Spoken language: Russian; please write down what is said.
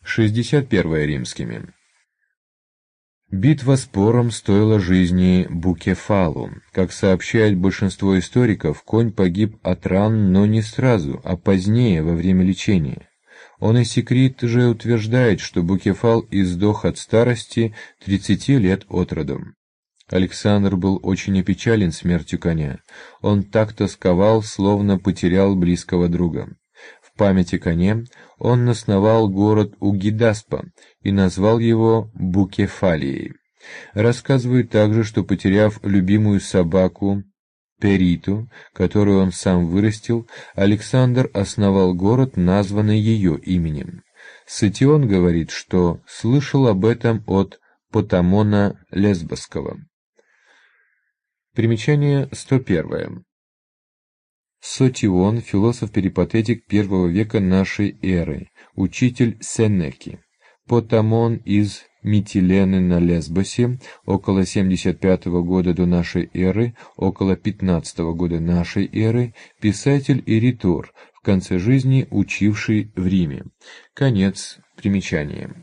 61 римскими. Битва с Пором стоила жизни Букефалу. Как сообщает большинство историков, конь погиб от ран, но не сразу, а позднее, во время лечения. Онесикрит же утверждает, что Букефал издох от старости 30 лет от роду. Александр был очень опечален смертью коня. Он так тосковал, словно потерял близкого друга. В память о коне он основал город Угидаспа и назвал его Букефалией. Рассказывают также, что, потеряв любимую собаку Периту, которую он сам вырастил, Александр основал город, названный ее именем. Сатион говорит, что слышал об этом от Потамона Лесбосского. Примечание 101. Сотион, философ-перипатетик I века нашей эры, учитель Сенеки. Потамон из Митилены на Лесбосе, около 75 года до нашей эры, около 15 года нашей эры, писатель и ритор, в конце жизни учивший в Риме. Конец примечания.